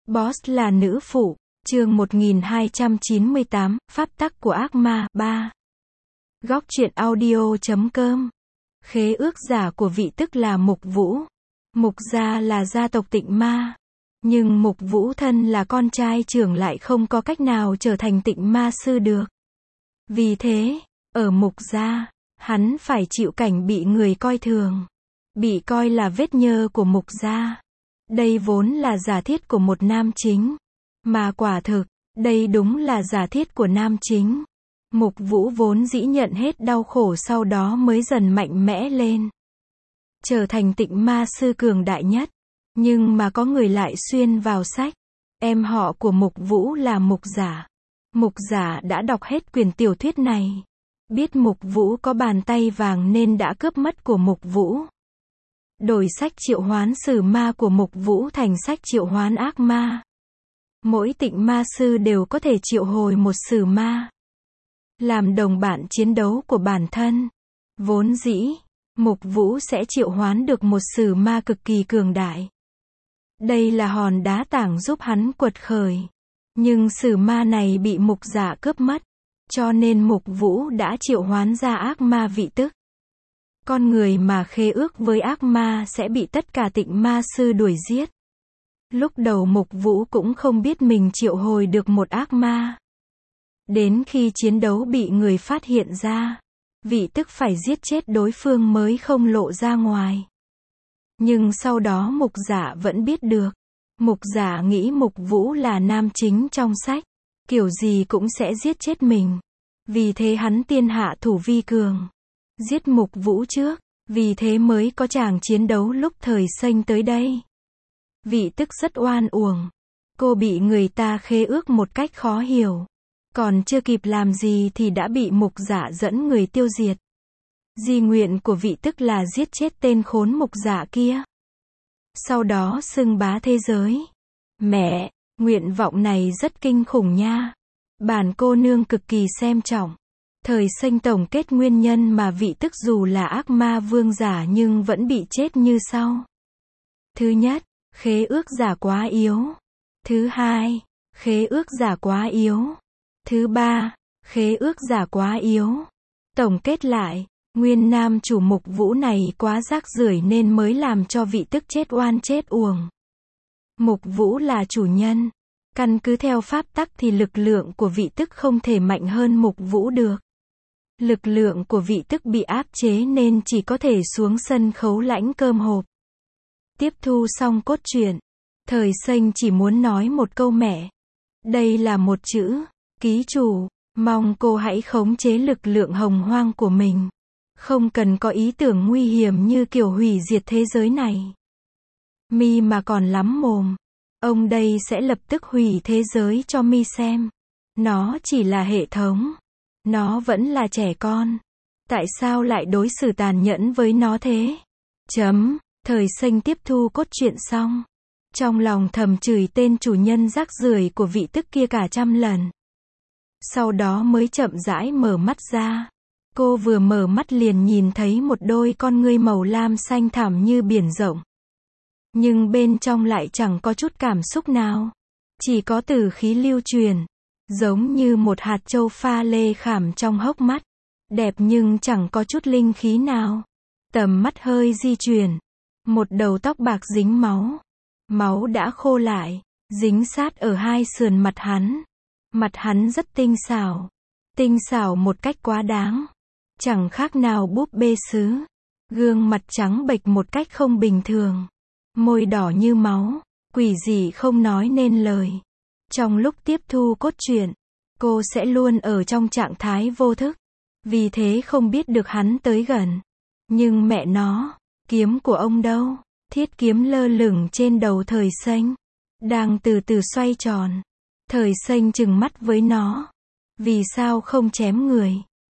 Boss là nữ phụ, chương 1298, Pháp tắc của ác ma, 3. Góc truyện audio.com. Khế ước giả của vị tức là Mục Vũ. Mục gia là gia tộc Tịnh Ma. Nhưng Mục Vũ thân là con trai trưởng lại không có cách nào trở thành Tịnh Ma sư được. Vì thế, ở Mục gia, hắn phải chịu cảnh bị người coi thường. Bị coi là vết nhơ của Mục gia. Đây vốn là giả thiết của một nam chính. Mà quả thực, đây đúng là giả thiết của nam chính. Mục Vũ vốn dĩ nhận hết đau khổ sau đó mới dần mạnh mẽ lên. Trở thành Tịnh Ma sư cường đại nhất. Nhưng mà có người lại xuyên vào sách. Em họ của Mục Vũ là Mục Giả. Mục Giả đã đọc hết quyển tiểu thuyết này. Biết Mục Vũ có bàn tay vàng nên đã cướp mất của Mục Vũ. Đổi sách triệu hoán sử ma của Mục Vũ thành sách triệu hoán ác ma. Mỗi Tịnh Ma sư đều có thể triệu hồi một sử ma. Làm đồng bạn chiến đấu của bản thân. Vốn dĩ, Mục Vũ sẽ triệu hoán được một sử ma cực kỳ cường đại. Đây là hòn đá tảng giúp hắn quật khởi. Nhưng sử ma này bị Mục Giả cướp mất. Cho nên Mục Vũ đã triệu hoán ra ác ma vị tức. Con người mà khế ước với ác ma sẽ bị tất cả Tịnh Ma sư đuổi giết. Lúc đầu Mục Vũ cũng không biết mình triệu hồi được một ác ma. Đến khi chiến đấu bị người phát hiện ra, vị tức phải giết chết đối phương mới không lộ ra ngoài. Nhưng sau đó Mục Giả vẫn biết được. Mục Giả nghĩ Mục Vũ là nam chính trong sách, kiểu gì cũng sẽ giết chết mình. Vì thế hắn tiên hạ thủ vi cường. Giết Mục Vũ trước, vì thế mới có chàng chiến đấu lúc Thời Xanh tới đây. Vị tức rất oan uổng. Cô bị người ta khế ước một cách khó hiểu. Còn chưa kịp làm gì thì đã bị Mục Giả dẫn người tiêu diệt. Di nguyện của vị tức là giết chết tên khốn Mục Giả kia. Sau đó xưng bá thế giới. Mẹ, nguyện vọng này rất kinh khủng nha. Bản cô nương cực kỳ xem trọng. Thời Xanh tổng kết nguyên nhân mà vị tức dù là ác ma vương giả nhưng vẫn bị chết như sau. Thứ nhất, khế ước giả quá yếu. Thứ hai, khế ước giả quá yếu. Thứ ba, khế ước giả quá yếu. Tổng kết lại, nguyên nam chủ Mục Vũ này quá rác rưởi nên mới làm cho vị tức chết oan chết uổng. Mục Vũ là chủ nhân. Căn cứ theo pháp tắc thì lực lượng của vị tức không thể mạnh hơn Mục Vũ được. Lực lượng của vị tức bị áp chế nên chỉ có thể xuống sân khấu lãnh cơm hộp. Tiếp thu xong cốt truyện. Thời Xanh chỉ muốn nói một câu mẹ. Đây là một chữ. Ký chủ, mong cô hãy khống chế lực lượng hồng hoang của mình. Không cần có ý tưởng nguy hiểm như kiểu hủy diệt thế giới này. Mi mà còn lắm mồm. Ông đây sẽ lập tức hủy thế giới cho Mi xem. Nó chỉ là hệ thống. Nó vẫn là trẻ con. Tại sao lại đối xử tàn nhẫn với nó thế? Thời Xanh tiếp thu cốt truyện xong. Trong lòng thầm chửi tên chủ nhân rác rưởi của vị tức kia cả trăm lần. Sau đó mới chậm rãi mở mắt ra. Cô vừa mở mắt liền nhìn thấy một đôi con ngươi màu lam xanh thẳm như biển rộng. Nhưng bên trong lại chẳng có chút cảm xúc nào. Chỉ có tử khí lưu truyền. Giống như một hạt châu pha lê khảm trong hốc mắt. Đẹp nhưng chẳng có chút linh khí nào. Tầm mắt hơi di chuyển. Một đầu tóc bạc dính máu. Máu đã khô lại. Dính sát ở hai sườn mặt hắn. Mặt hắn rất tinh xảo. Tinh xảo một cách quá đáng. Chẳng khác nào búp bê sứ. Gương mặt trắng bệch một cách không bình thường. Môi đỏ như máu. Quỷ dị không nói nên lời. Trong lúc tiếp thu cốt truyện, cô sẽ luôn ở trong trạng thái vô thức. Vì thế không biết được hắn tới gần. Nhưng mẹ nó, kiếm của ông đâu? Thiết kiếm lơ lửng trên đầu Thời Xanh. Đang từ từ xoay tròn. Thời Xanh trừng mắt với nó. Vì sao không chém người?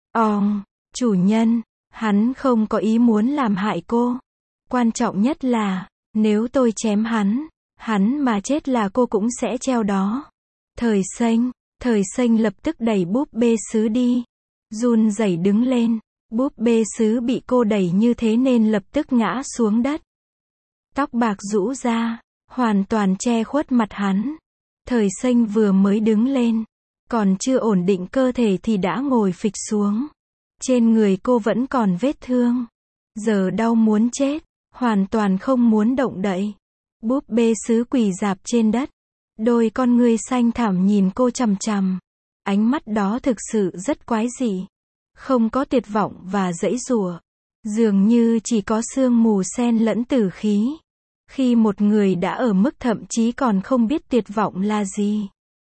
Chủ nhân, hắn không có ý muốn làm hại cô. Quan trọng nhất là, nếu tôi chém hắn mà chết là cô cũng sẽ treo đó. Thời Xanh lập tức đẩy búp bê sứ đi. Run rẩy đứng lên. Búp bê sứ bị cô đẩy như thế nên lập tức ngã xuống đất. Tóc bạc rũ ra, hoàn toàn che khuất mặt hắn. Thời Xanh vừa mới đứng lên, còn chưa ổn định cơ thể thì đã ngồi phịch xuống. Trên người cô vẫn còn vết thương. Giờ đau muốn chết, hoàn toàn không muốn động đậy. Búp bê sứ quỳ rạp trên đất. Đôi con ngươi xanh thẳm nhìn cô chằm chằm. Ánh mắt đó thực sự rất quái dị. Không có tuyệt vọng và giãy giụa. Dường như chỉ có sương mù xen lẫn tử khí. Khi một người đã ở mức thậm chí còn không biết tuyệt vọng là gì.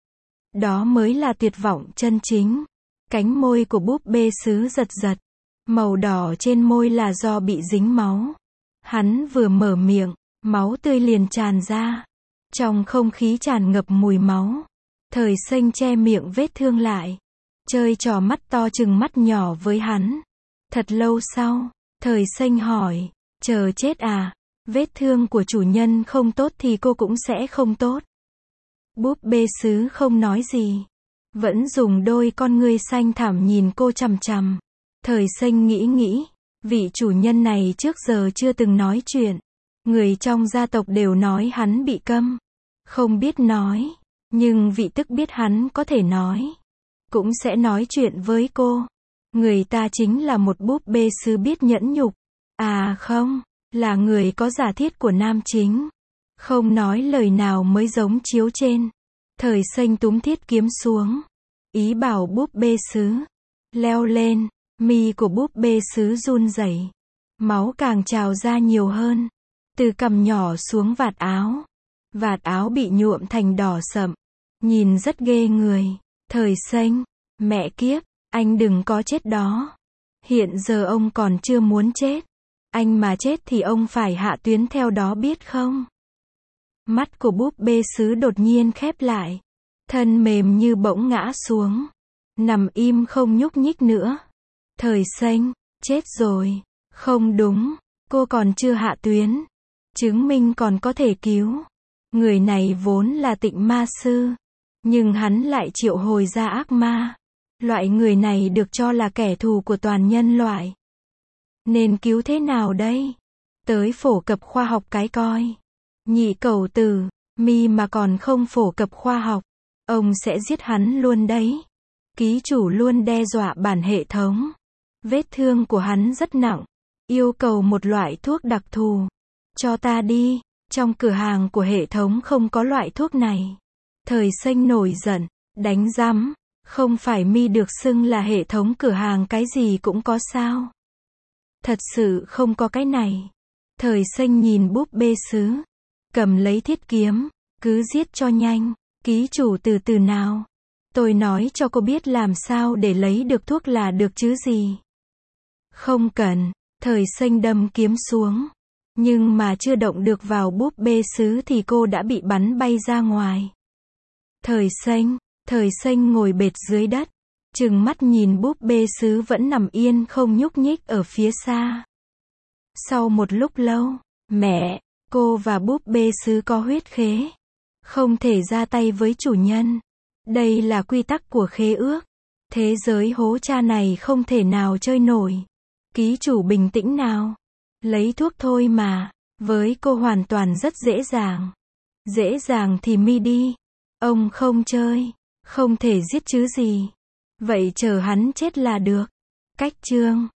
Đó mới là tuyệt vọng chân chính. Cánh môi của búp bê sứ giật giật. Màu đỏ trên môi là do bị dính máu. Hắn vừa mở miệng, máu tươi liền tràn ra. Trong không khí tràn ngập mùi máu. Thời Xanh che miệng vết thương lại. Chơi trò mắt to chừng mắt nhỏ với hắn. Thật lâu sau, Thời Xanh hỏi, chờ chết à? Vết thương của chủ nhân không tốt thì cô cũng sẽ không tốt. Búp bê sứ không nói gì. Vẫn dùng đôi con ngươi xanh thẳm nhìn cô chằm chằm. Thời Xanh nghĩ, vị chủ nhân này trước giờ chưa từng nói chuyện. Người trong gia tộc đều nói hắn bị câm. Không biết nói. Nhưng vị tức biết hắn có thể nói. Cũng sẽ nói chuyện với cô. Người ta chính là một búp bê sứ biết nhẫn nhục. À không, là người có giả thiết của nam chính. Không nói lời nào mới giống chiếu trên. Thời Xanh túm thiết kiếm xuống. Ý bảo búp bê sứ leo lên. Mi của búp bê sứ run rẩy. Máu càng trào ra nhiều hơn. Từ cằm nhỏ xuống vạt áo. Vạt áo bị nhuộm thành đỏ sậm. Nhìn rất ghê người. Thời Xanh, mẹ kiếp, anh đừng có chết đó. Hiện giờ ông còn chưa muốn chết. Anh mà chết thì ông phải hạ tuyến theo đó biết không? Mắt của búp bê sứ đột nhiên khép lại. Thân mềm như bỗng ngã xuống. Nằm im không nhúc nhích nữa. Thời Xanh, chết rồi. Không đúng, cô còn chưa hạ tuyến. Chứng minh còn có thể cứu. Người này vốn là Tịnh Ma Sư. Nhưng hắn lại triệu hồi ra ác ma. Loại người này được cho là kẻ thù của toàn nhân loại. Nên cứu thế nào đây? Tới phổ cập khoa học cái coi. Nhị cẩu tử, Mi mà còn không phổ cập khoa học. Ông sẽ giết hắn luôn đấy. Ký chủ luôn đe dọa bản hệ thống. Vết thương của hắn rất nặng. Yêu cầu một loại thuốc đặc thù. Cho ta đi. Trong cửa hàng của hệ thống không có loại thuốc này. Thời Xanh nổi giận. Đánh rắm. Không phải Mi được xưng là hệ thống cửa hàng cái gì cũng có sao? Thật sự không có cái này. Thời Xanh nhìn búp bê sứ. Cầm lấy thiết kiếm. Cứ giết cho nhanh. Ký chủ từ từ nào. Tôi nói cho cô biết làm sao để lấy được thuốc là được chứ gì. Không cần. Thời Xanh đâm kiếm xuống. Nhưng mà chưa động được vào búp bê sứ thì cô đã bị bắn bay ra ngoài. Thời Xanh ngồi bệt dưới đất. Trừng mắt nhìn búp bê sứ vẫn nằm yên không nhúc nhích ở phía xa. Sau một lúc lâu, mẹ, cô và búp bê sứ có huyết khế. Không thể ra tay với chủ nhân. Đây là quy tắc của khế ước. Thế giới hố cha này không thể nào chơi nổi. Ký chủ bình tĩnh nào. Lấy thuốc thôi mà. Với cô hoàn toàn rất dễ dàng. Dễ dàng thì Mi đi. Ông không chơi. Không thể giết chứ gì. Vậy chờ hắn chết là được. Cách chương